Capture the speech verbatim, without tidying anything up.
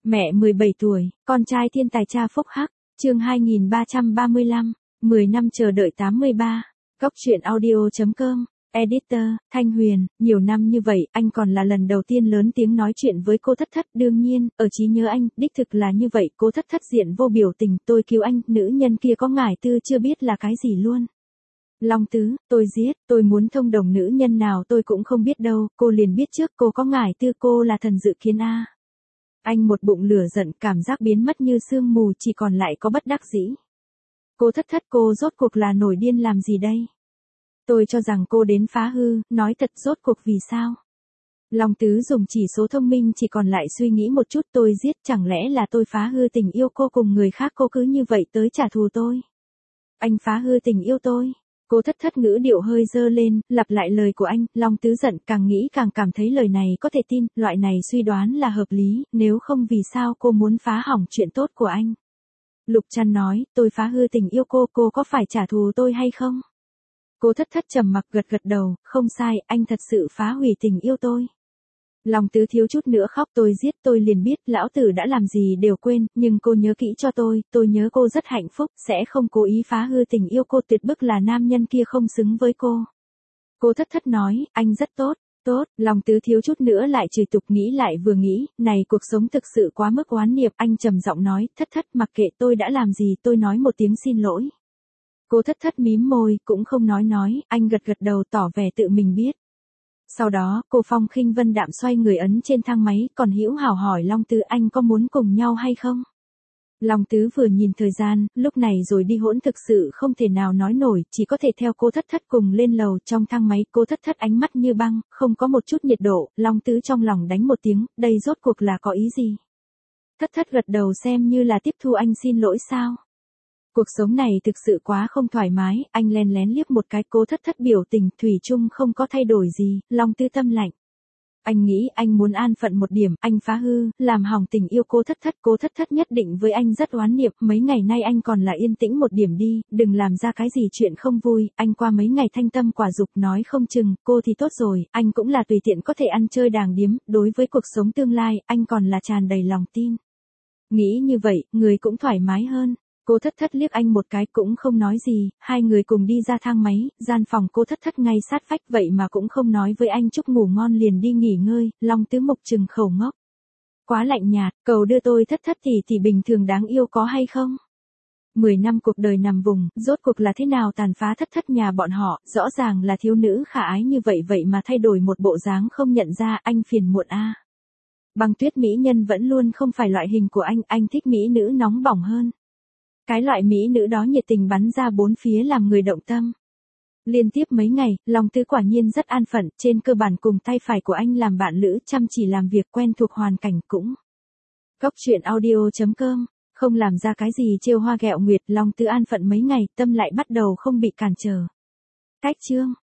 Mẹ mười bảy tuổi, con trai thiên tài cha phúc hắc, chương hai nghìn ba trăm ba mươi lăm, mười năm chờ đợi tám mươi ba. Góc truyện audio chấm com, Editor, Thanh Huyền, nhiều năm như vậy, anh còn là lần đầu tiên lớn tiếng nói chuyện với cô Thất Thất. Đương nhiên, ở trí nhớ anh, đích thực là như vậy. Cô Thất Thất diện vô biểu tình, tôi cứu anh, nữ nhân kia có ngải tư chưa biết là cái gì luôn. Long Tứ, tôi giết, tôi muốn thông đồng nữ nhân nào tôi cũng không biết đâu, cô liền biết trước cô có ngải tư, cô là thần dự kiến a. Anh một bụng lửa giận, cảm giác biến mất như sương mù, chỉ còn lại có bất đắc dĩ. Cô Thất Thất, cô rốt cuộc là nổi điên làm gì đây? Tôi cho rằng cô đến phá hư, nói thật rốt cuộc vì sao? Long Tứ dùng chỉ số thông minh, chỉ còn lại suy nghĩ một chút, tôi giết, chẳng lẽ là tôi phá hư tình yêu cô cùng người khác, cô cứ như vậy tới trả thù tôi? Anh phá hư tình yêu tôi? Cô Thất Thất ngữ điệu hơi dơ lên, lặp lại lời của anh. Long Tứ giận, càng nghĩ càng cảm thấy lời này có thể tin, loại này suy đoán là hợp lý, nếu không vì sao cô muốn phá hỏng chuyện tốt của anh? Lục Trăn nói, tôi phá hư tình yêu cô, cô có phải trả thù tôi hay không? Cô Thất Thất trầm mặc gật gật đầu, không sai, anh thật sự phá hủy tình yêu tôi. Long Tứ thiếu chút nữa khóc, tôi giết, tôi liền biết, lão tử đã làm gì đều quên, nhưng cô nhớ kỹ cho tôi, tôi nhớ cô rất hạnh phúc, sẽ không cố ý phá hư tình yêu cô, tuyệt bức là nam nhân kia không xứng với cô. Cô Thất Thất nói, anh rất tốt, tốt, Long Tứ thiếu chút nữa lại chửi tục, nghĩ lại vừa nghĩ, này cuộc sống thực sự quá mức oán niệm, anh trầm giọng nói, Thất Thất mặc kệ tôi đã làm gì, tôi nói một tiếng xin lỗi. Cô Thất Thất mím môi, cũng không nói nói, anh gật gật đầu tỏ vẻ tự mình biết. Sau đó, cô Phong khinh vân đạm xoay người ấn trên thang máy, còn hữu hảo hỏi Long Tứ, anh có muốn cùng nhau hay không? Long Tứ vừa nhìn thời gian, lúc này rồi đi hỗn thực sự không thể nào nói nổi, chỉ có thể theo cô Thất Thất cùng lên lầu. Trong thang máy, cô Thất Thất ánh mắt như băng, không có một chút nhiệt độ. Long Tứ trong lòng đánh một tiếng, đây rốt cuộc là có ý gì? Thất Thất gật đầu xem như là tiếp thu anh xin lỗi sao? Cuộc sống này thực sự quá không thoải mái, anh len lén liếc một cái. Cô Thất Thất biểu tình thủy chung không có thay đổi gì. Long Tứ tâm lạnh. Anh nghĩ anh muốn an phận một điểm, anh phá hư, làm hỏng tình yêu cô Thất Thất. Cô Thất Thất nhất định với anh rất oán niệm, mấy ngày nay anh còn là yên tĩnh một điểm đi, đừng làm ra cái gì chuyện không vui. Anh qua mấy ngày thanh tâm quả dục, nói không chừng, cô thì tốt rồi, anh cũng là tùy tiện có thể ăn chơi đàng điếm, đối với cuộc sống tương lai, anh còn là tràn đầy lòng tin. Nghĩ như vậy, người cũng thoải mái hơn. Cô Thất Thất liếc anh một cái cũng không nói gì, hai người cùng đi ra thang máy, gian phòng cô Thất Thất ngay sát vách, vậy mà cũng không nói với anh chúc ngủ ngon liền đi nghỉ ngơi. Long Tứ mục trừng khẩu ngốc. Quá lạnh nhạt, cầu đưa tôi Thất Thất thì thì bình thường đáng yêu có hay không? Mười năm cuộc đời nằm vùng, rốt cuộc là thế nào tàn phá Thất Thất nhà bọn họ, rõ ràng là thiếu nữ khả ái như vậy vậy mà thay đổi một bộ dáng không nhận ra, anh phiền muộn a. Băng Tuyết mỹ nhân vẫn luôn không phải loại hình của anh, anh thích mỹ nữ nóng bỏng hơn. Cái loại mỹ nữ đó nhiệt tình bắn ra bốn phía làm người động tâm. Liên tiếp mấy ngày, Long Tứ quả nhiên rất an phận, trên cơ bản cùng tay phải của anh làm bạn lữ, chăm chỉ làm việc, quen thuộc hoàn cảnh cũng. Góc truyện audio chấm com, không làm ra cái gì trêu hoa ghẹo nguyệt, Long Tứ an phận mấy ngày, tâm lại bắt đầu không bị cản trở. Cách chương.